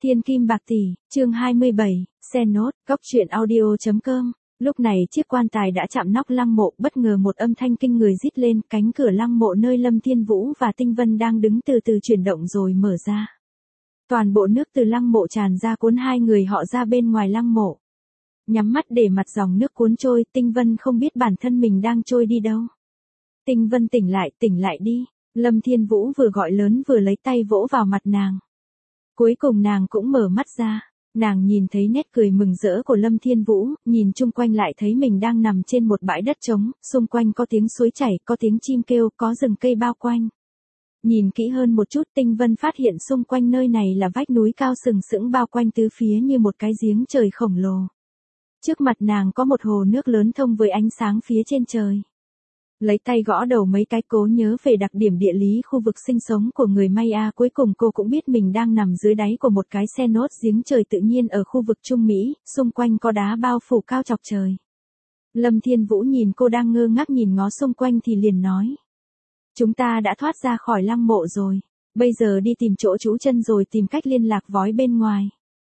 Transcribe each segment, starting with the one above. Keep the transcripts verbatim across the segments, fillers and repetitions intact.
Thiên kim bạc tỷ, chương hai mươi bảy, xe nốt, góc truyện audio chấm com. Lúc này chiếc quan tài đã chạm nóc lăng mộ, bất ngờ một âm thanh kinh người rít lên, cánh cửa lăng mộ nơi Lâm Thiên Vũ và Tinh Vân đang đứng từ từ chuyển động rồi mở ra. Toàn bộ nước từ lăng mộ tràn ra cuốn hai người họ ra bên ngoài lăng mộ. Nhắm mắt để mặt dòng nước cuốn trôi, Tinh Vân không biết bản thân mình đang trôi đi đâu. Tinh Vân tỉnh lại, tỉnh lại đi. Lâm Thiên Vũ vừa gọi lớn vừa lấy tay vỗ vào mặt nàng. Cuối cùng nàng cũng mở mắt ra, nàng nhìn thấy nét cười mừng rỡ của Lâm Thiên Vũ, nhìn chung quanh lại thấy mình đang nằm trên một bãi đất trống, xung quanh có tiếng suối chảy, có tiếng chim kêu, có rừng cây bao quanh. Nhìn kỹ hơn một chút, Tinh Vân phát hiện xung quanh nơi này là vách núi cao sừng sững bao quanh tứ phía như một cái giếng trời khổng lồ. Trước mặt nàng có một hồ nước lớn thông với ánh sáng phía trên trời. Lấy tay gõ đầu mấy cái cố nhớ về đặc điểm địa lý khu vực sinh sống của người Maya, cuối cùng cô cũng biết mình đang nằm dưới đáy của một cái xe nốt giếng trời tự nhiên ở khu vực Trung Mỹ, xung quanh có đá bao phủ cao chọc trời. Lâm Thiên Vũ nhìn cô đang ngơ ngác nhìn ngó xung quanh thì liền nói. Chúng ta đã thoát ra khỏi lăng mộ rồi, bây giờ đi tìm chỗ trú chân rồi tìm cách liên lạc với bên ngoài.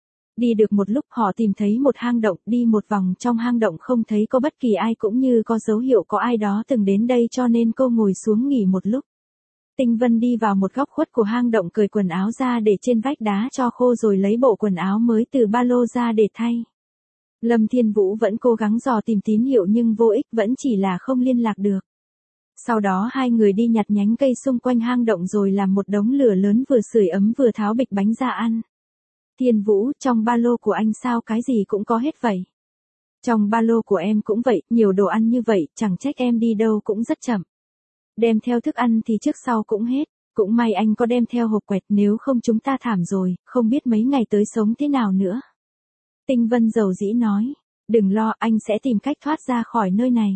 Đi được một lúc họ tìm thấy một hang động, đi một vòng trong hang động không thấy có bất kỳ ai cũng như có dấu hiệu có ai đó từng đến đây cho nên cô ngồi xuống nghỉ một lúc. Tinh Vân đi vào một góc khuất của hang động cởi quần áo ra để trên vách đá cho khô rồi lấy bộ quần áo mới từ ba lô ra để thay. Lâm Thiên Vũ vẫn cố gắng dò tìm tín hiệu nhưng vô ích, vẫn chỉ là không liên lạc được. Sau đó hai người đi nhặt nhánh cây xung quanh hang động rồi làm một đống lửa lớn vừa sưởi ấm vừa tháo bịch bánh ra ăn. Thiên Vũ, trong ba lô của anh sao cái gì cũng có hết vậy? Trong ba lô của em cũng vậy, nhiều đồ ăn như vậy, chẳng trách em đi đâu cũng rất chậm. Đem theo thức ăn thì trước sau cũng hết, cũng may anh có đem theo hộp quẹt, nếu không chúng ta thảm rồi, không biết mấy ngày tới sống thế nào nữa. Tinh Vân dầu dĩ nói, đừng lo, anh sẽ tìm cách thoát ra khỏi nơi này.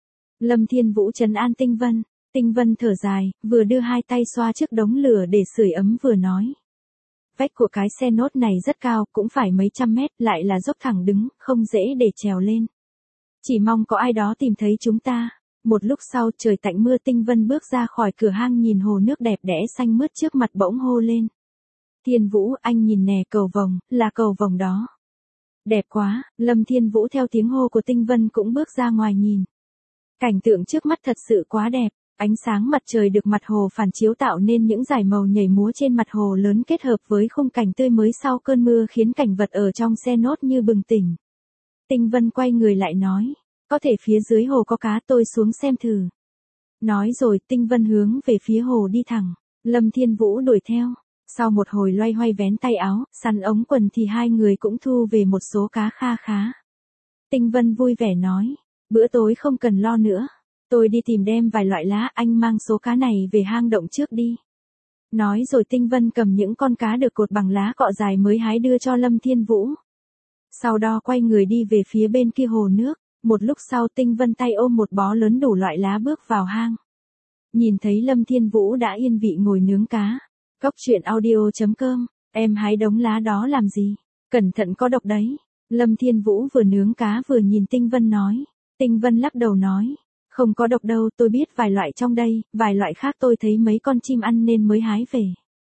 Lâm Thiên Vũ trấn an Tinh Vân, Tinh Vân thở dài, vừa đưa hai tay xoa trước đống lửa để sưởi ấm vừa nói. Vách của cái xe nốt này rất cao, cũng phải mấy trăm mét, lại là dốc thẳng đứng, không dễ để trèo lên. Chỉ mong có ai đó tìm thấy chúng ta. Một lúc sau trời tạnh mưa, Tinh Vân bước ra khỏi cửa hang nhìn hồ nước đẹp đẽ xanh mướt trước mặt bỗng hô lên. Thiên Vũ, anh nhìn nè, cầu vồng, là cầu vồng đó. Đẹp quá, Lâm Thiên Vũ theo tiếng hô của Tinh Vân cũng bước ra ngoài nhìn. Cảnh tượng trước mắt thật sự quá đẹp. Ánh sáng mặt trời được mặt hồ phản chiếu tạo nên những dải màu nhảy múa trên mặt hồ lớn kết hợp với khung cảnh tươi mới sau cơn mưa khiến cảnh vật ở trong xe nốt như bừng tỉnh. Tinh Vân quay người lại nói, có thể phía dưới hồ có cá, tôi xuống xem thử. Nói rồi Tinh Vân hướng về phía hồ đi thẳng, Lâm Thiên Vũ đuổi theo. Sau một hồi loay hoay vén tay áo, sắn ống quần thì hai người cũng thu về một số cá kha khá. Tinh Vân vui vẻ nói, bữa tối không cần lo nữa. Tôi đi tìm đem vài loại lá, anh mang số cá này về hang động trước đi. Nói rồi Tinh Vân cầm những con cá được cột bằng lá cọ dài mới hái đưa cho Lâm Thiên Vũ. Sau đó quay người đi về phía bên kia hồ nước, một lúc sau Tinh Vân tay ôm một bó lớn đủ loại lá bước vào hang. Nhìn thấy Lâm Thiên Vũ đã yên vị ngồi nướng cá. Góc truyện audio chấm com, em hái đống lá đó làm gì? Cẩn thận có độc đấy. Lâm Thiên Vũ vừa nướng cá vừa nhìn Tinh Vân nói. Tinh Vân lắc đầu nói. Không có độc đâu, tôi biết vài loại trong đây, vài loại khác tôi thấy mấy con chim ăn nên mới hái về.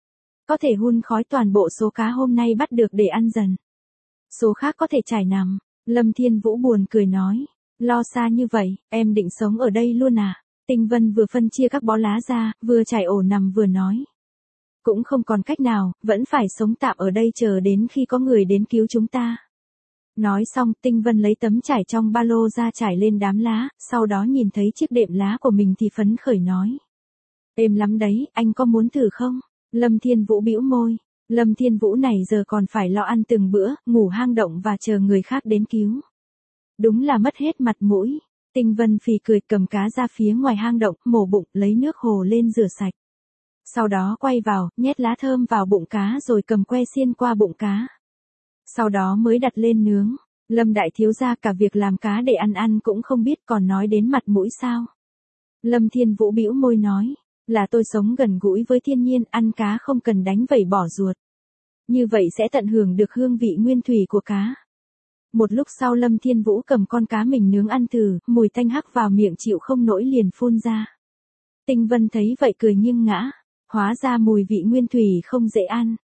Có thể hun khói toàn bộ số cá hôm nay bắt được để ăn dần. Số khác có thể trải nằm. Lâm Thiên Vũ buồn cười nói. Lo xa như vậy, em định sống ở đây luôn à? Tinh Vân vừa phân chia các bó lá ra, vừa trải ổ nằm vừa nói. Cũng không còn cách nào, vẫn phải sống tạm ở đây chờ đến khi có người đến cứu chúng ta. Nói xong, Tinh Vân lấy tấm trải trong ba lô ra trải lên đám lá, sau đó nhìn thấy chiếc đệm lá của mình thì phấn khởi nói. Êm lắm đấy, anh có muốn thử không? Lâm Thiên Vũ bĩu môi. Lâm Thiên Vũ này giờ còn phải lo ăn từng bữa, ngủ hang động và chờ người khác đến cứu. Đúng là mất hết mặt mũi. Tinh Vân phì cười cầm cá ra phía ngoài hang động, mổ bụng, lấy nước hồ lên rửa sạch. Sau đó quay vào, nhét lá thơm vào bụng cá rồi cầm que xiên qua bụng cá. Sau đó mới đặt lên nướng. Lâm đại thiếu gia cả việc làm cá để ăn ăn cũng không biết còn nói đến mặt mũi sao. Lâm Thiên Vũ bĩu môi nói, là tôi sống gần gũi với thiên nhiên, ăn cá không cần đánh vẩy bỏ ruột. Như vậy sẽ tận hưởng được hương vị nguyên thủy của cá. Một lúc sau Lâm Thiên Vũ cầm con cá mình nướng ăn thử, mùi tanh hắc vào miệng chịu không nổi liền phun ra. Tinh Vân thấy vậy cười nghiêng ngã, hóa ra mùi vị nguyên thủy không dễ ăn.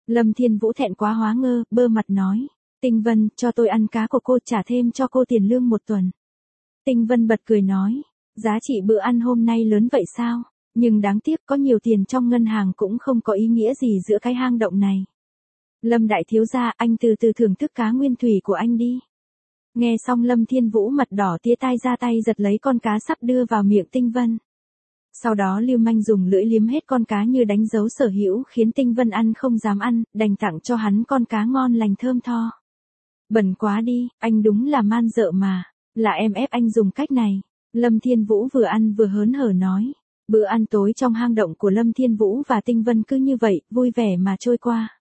Lâm Thiên Vũ thẹn quá hóa ngơ, bơ mặt nói. Tinh Vân, cho tôi ăn cá của cô, trả thêm cho cô tiền lương một tuần. Tinh Vân bật cười nói. Giá trị bữa ăn hôm nay lớn vậy sao? Nhưng đáng tiếc có nhiều tiền trong ngân hàng cũng không có ý nghĩa gì giữa cái hang động này. Lâm đại thiếu gia, anh từ từ thưởng thức cá nguyên thủy của anh đi. Nghe xong Lâm Thiên Vũ mặt đỏ tía tai ra tay giật lấy con cá sắp đưa vào miệng Tinh Vân. Sau đó lưu manh dùng lưỡi liếm hết con cá như đánh dấu sở hữu, khiến Tinh Vân ăn không dám ăn, đành tặng cho hắn con cá ngon lành thơm tho. Bẩn quá đi, anh đúng là man dợ mà, là em ép anh dùng cách này. Lâm Thiên Vũ vừa ăn vừa hớn hở nói. Bữa ăn tối trong hang động của Lâm Thiên Vũ và Tinh Vân cứ như vậy, vui vẻ mà trôi qua.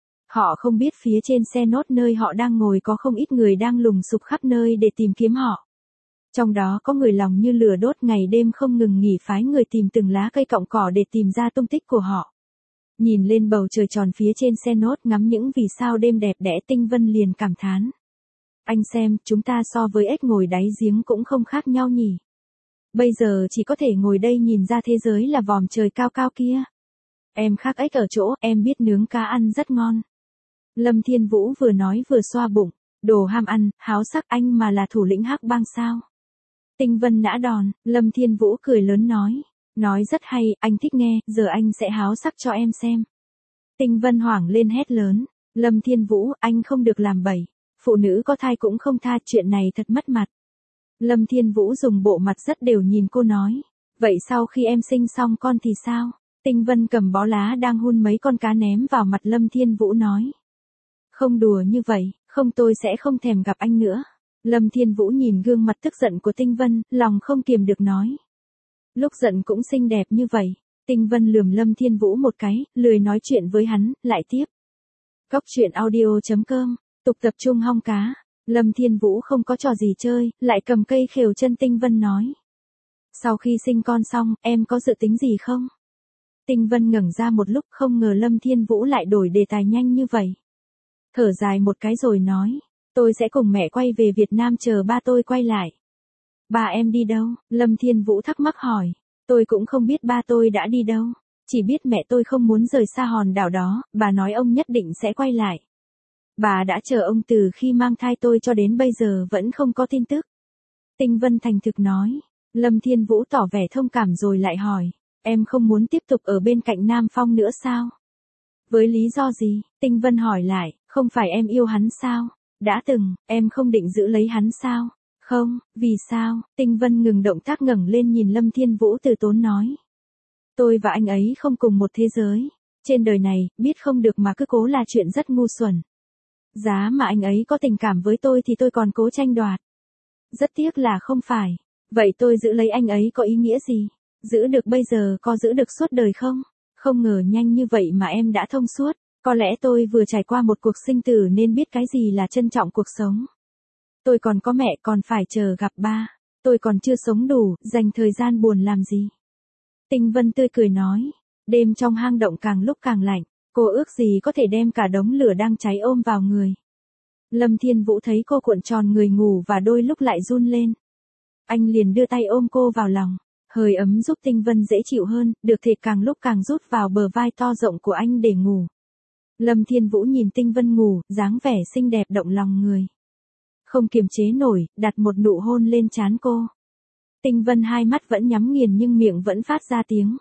Họ không biết phía trên xe nốt nơi họ đang ngồi có không ít người đang lùng sục khắp nơi để tìm kiếm họ. Trong đó có người lòng như lửa đốt ngày đêm không ngừng nghỉ phái người tìm từng lá cây cọng cỏ để tìm ra tung tích của họ. Nhìn lên bầu trời tròn phía trên xe nốt ngắm những vì sao đêm đẹp đẽ, Tinh Vân liền cảm thán. Anh xem, chúng ta so với ếch ngồi đáy giếng cũng không khác nhau nhỉ. Bây giờ chỉ có thể ngồi đây nhìn ra thế giới là vòm trời cao cao kia. Em khác ếch ở chỗ, em biết nướng cá ăn rất ngon. Lâm Thiên Vũ vừa nói vừa xoa bụng. Đồ ham ăn, háo sắc, anh mà là thủ lĩnh hắc bang sao? Tinh Vân nã đòn, Lâm Thiên Vũ cười lớn nói. Nói rất hay, anh thích nghe, giờ anh sẽ háo sắc cho em xem. Tinh Vân hoảng lên hét lớn. Lâm Thiên Vũ, anh không được làm bậy. Phụ nữ có thai cũng không tha, chuyện này thật mất mặt. Lâm Thiên Vũ dùng bộ mặt rất đều nhìn cô nói. Vậy sau khi em sinh xong con thì sao? Tinh Vân cầm bó lá đang hun mấy con cá ném vào mặt Lâm Thiên Vũ nói. Không đùa như vậy, không tôi sẽ không thèm gặp anh nữa. Lâm Thiên Vũ nhìn gương mặt tức giận của Tinh Vân, lòng không kiềm được nói. Lúc giận cũng xinh đẹp như vậy. Tinh Vân lườm Lâm Thiên Vũ một cái, lười nói chuyện với hắn, lại tiếp. Cóc truyện audio chấm com, tục tập trung hong cá. Lâm Thiên Vũ không có trò gì chơi, lại cầm cây khều chân Tinh Vân nói. Sau khi sinh con xong, em có dự tính gì không? Tinh Vân ngẩng ra một lúc, không ngờ Lâm Thiên Vũ lại đổi đề tài nhanh như vậy. Thở dài một cái rồi nói. Tôi sẽ cùng mẹ quay về Việt Nam chờ ba tôi quay lại. Ba em đi đâu? Lâm Thiên Vũ thắc mắc hỏi. Tôi cũng không biết ba tôi đã đi đâu. Chỉ biết mẹ tôi không muốn rời xa hòn đảo đó, bà nói ông nhất định sẽ quay lại. Bà đã chờ ông từ khi mang thai tôi cho đến bây giờ vẫn không có tin tức. Tinh Vân thành thực nói. Lâm Thiên Vũ tỏ vẻ thông cảm rồi lại hỏi. Em không muốn tiếp tục ở bên cạnh Nam Phong nữa sao? Với lý do gì? Tinh Vân hỏi lại. Không phải em yêu hắn sao? Đã từng, em không định giữ lấy hắn sao? Không, vì sao? Tinh Vân ngừng động tác ngẩng lên nhìn Lâm Thiên Vũ từ tốn nói. Tôi và anh ấy không cùng một thế giới. Trên đời này, biết không được mà cứ cố là chuyện rất ngu xuẩn. Giá mà anh ấy có tình cảm với tôi thì tôi còn cố tranh đoạt. Rất tiếc là không phải. Vậy tôi giữ lấy anh ấy có ý nghĩa gì? Giữ được bây giờ có giữ được suốt đời không? Không ngờ nhanh như vậy mà em đã thông suốt. Có lẽ tôi vừa trải qua một cuộc sinh tử nên biết cái gì là trân trọng cuộc sống. Tôi còn có mẹ, còn phải chờ gặp ba. Tôi còn chưa sống đủ, dành thời gian buồn làm gì. Tinh Vân tươi cười nói. Đêm trong hang động càng lúc càng lạnh. Cô ước gì có thể đem cả đống lửa đang cháy ôm vào người. Lâm Thiên Vũ thấy cô cuộn tròn người ngủ và đôi lúc lại run lên. Anh liền đưa tay ôm cô vào lòng. Hơi ấm giúp Tinh Vân dễ chịu hơn, được thể càng lúc càng rút vào bờ vai to rộng của anh để ngủ. Lâm Thiên Vũ nhìn Tinh Vân ngủ, dáng vẻ xinh đẹp động lòng người. Không kiềm chế nổi, đặt một nụ hôn lên trán cô. Tinh Vân hai mắt vẫn nhắm nghiền nhưng miệng vẫn phát ra tiếng.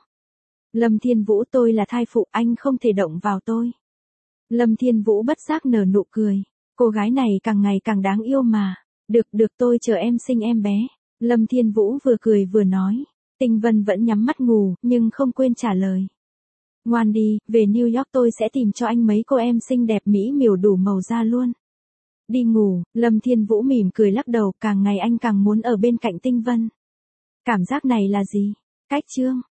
Lâm Thiên Vũ, tôi là thai phụ, anh không thể động vào tôi. Lâm Thiên Vũ bất giác nở nụ cười. Cô gái này càng ngày càng đáng yêu mà. Được được, tôi chờ em sinh em bé. Lâm Thiên Vũ vừa cười vừa nói. Tinh Vân vẫn nhắm mắt ngủ, nhưng không quên trả lời. Ngoan đi, về New York tôi sẽ tìm cho anh mấy cô em xinh đẹp mỹ miều đủ màu da luôn. Đi ngủ, Lâm Thiên Vũ mỉm cười lắc đầu, càng ngày anh càng muốn ở bên cạnh Tinh Vân. Cảm giác này là gì? Cách chương